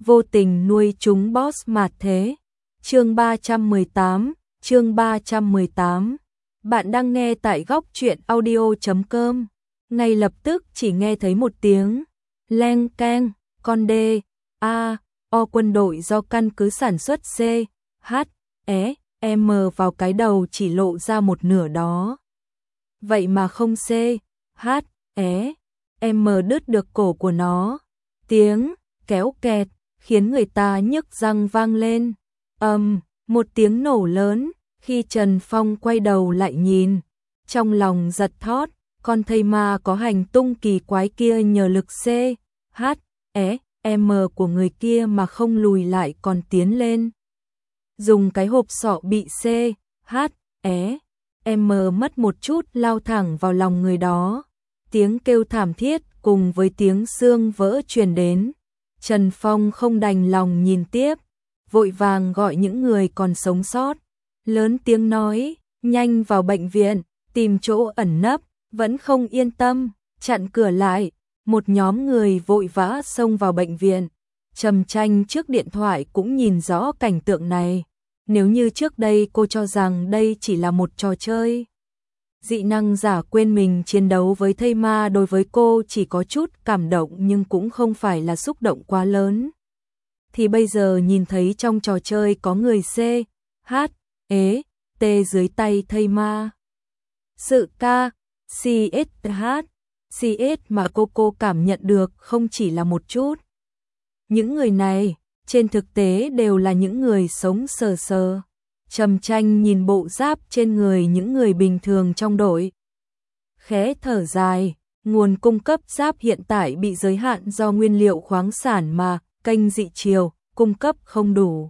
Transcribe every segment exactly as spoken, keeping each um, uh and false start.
vô tình nuôi chúng boss mạt thế. Chương ba trăm mười tám, chương ba trăm mười tám. Bạn đang nghe tại góc truyện audio chấm com. Ngay lập tức chỉ nghe thấy một tiếng leng keng, con D, A, O quân đội do căn cứ sản xuất C, H, E, M vào cái đầu chỉ lộ ra một nửa đó. Vậy mà không C, H, E, M đứt được cổ của nó. Tiếng kéo kẹt khiến người ta nhức răng vang lên. Ầm, um, một tiếng nổ lớn, khi Trần Phong quay đầu lại nhìn, trong lòng giật thót, con thây ma có hành tung kỳ quái kia nhờ lực C, H, E, M của người kia mà không lùi lại còn tiến lên. Dùng cái hộp sọ bị C, H, E, M mất một chút lao thẳng vào lòng người đó. Tiếng kêu thảm thiết cùng với tiếng xương vỡ truyền đến. Trần Phong không đành lòng nhìn tiếp, vội vàng gọi những người còn sống sót, lớn tiếng nói, nhanh vào bệnh viện, tìm chỗ ẩn nấp, vẫn không yên tâm, chặn cửa lại. Một nhóm người vội vã xông vào bệnh viện. Trầm Tranh trước điện thoại cũng nhìn rõ cảnh tượng này. Nếu như trước đây cô cho rằng đây chỉ là một trò chơi, dị năng giả quên mình chiến đấu với thây ma đối với cô chỉ có chút cảm động nhưng cũng không phải là xúc động quá lớn. Thì bây giờ nhìn thấy trong trò chơi có người C, H, E, T dưới tay thây ma. Sự K, C S H, C S mà cô cô cảm nhận được không chỉ là một chút. Những người này, trên thực tế đều là những người sống sờ sờ. Trầm Tranh nhìn bộ giáp trên người những người bình thường trong đội, khẽ thở dài, nguồn cung cấp giáp hiện tại bị giới hạn do nguyên liệu khoáng sản mà kênh dị chiều cung cấp không đủ.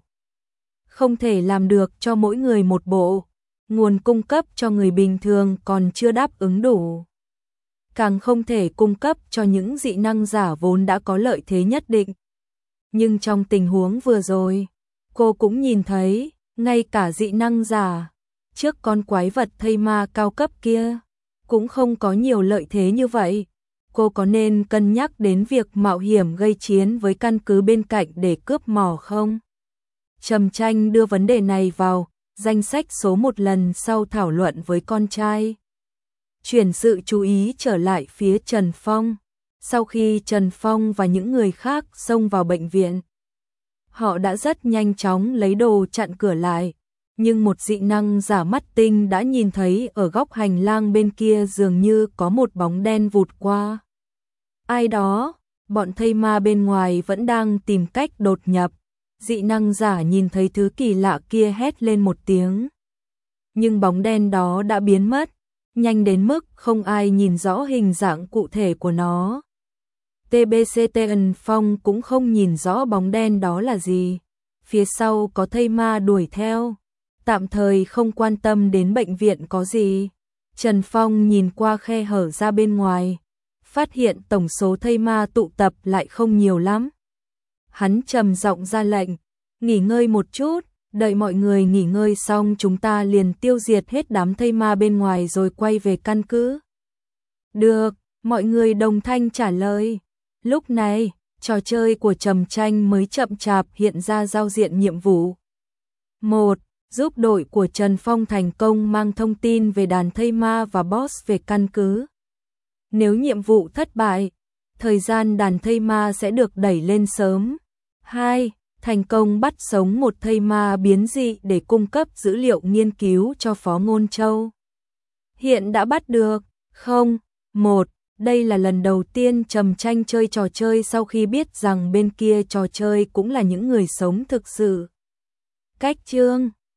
Không thể làm được cho mỗi người một bộ, nguồn cung cấp cho người bình thường còn chưa đáp ứng đủ. Càng không thể cung cấp cho những dị năng giả vốn đã có lợi thế nhất định. Nhưng trong tình huống vừa rồi, cô cũng nhìn thấy, ngay cả dị năng giả, trước con quái vật thây ma cao cấp kia, cũng không có nhiều lợi thế như vậy. Cô có nên cân nhắc đến việc mạo hiểm gây chiến với căn cứ bên cạnh để cướp mỏ không? Trầm Tranh đưa vấn đề này vào danh sách số một lần sau thảo luận với con trai. Chuyển sự chú ý trở lại phía Trần Phong. Sau khi Trần Phong và những người khác xông vào bệnh viện, họ đã rất nhanh chóng lấy đồ chặn cửa lại. Nhưng một dị năng giả mắt tinh đã nhìn thấy ở góc hành lang bên kia dường như có một bóng đen vụt qua. Ai đó, bọn thây ma bên ngoài vẫn đang tìm cách đột nhập. Dị năng giả nhìn thấy thứ kỳ lạ kia hét lên một tiếng. Nhưng bóng đen đó đã biến mất, nhanh đến mức không ai nhìn rõ hình dạng cụ thể của nó. tê bê xê Trần Phong cũng không nhìn rõ bóng đen đó là gì. Phía sau có thây ma đuổi theo, tạm thời không quan tâm đến bệnh viện có gì. Trần Phong nhìn qua khe hở ra bên ngoài, phát hiện tổng số thây ma tụ tập lại không nhiều lắm. Hắn trầm giọng ra lệnh, nghỉ ngơi một chút, đợi mọi người nghỉ ngơi xong chúng ta liền tiêu diệt hết đám thây ma bên ngoài rồi quay về căn cứ. Được, mọi người đồng thanh trả lời. Lúc này, trò chơi của Trầm Tranh mới chậm chạp hiện ra giao diện nhiệm vụ. một. Giúp đội của Trần Phong thành công mang thông tin về đàn thây ma và boss về căn cứ. Nếu nhiệm vụ thất bại, thời gian đàn thây ma sẽ được đẩy lên sớm. hai. Thành công bắt sống một thây ma biến dị để cung cấp dữ liệu nghiên cứu cho Phó Ngôn Châu. Hiện đã bắt được. Không. một. Đây là lần đầu tiên Trầm Tranh chơi trò chơi sau khi biết rằng bên kia trò chơi cũng là những người sống thực sự. Cách chương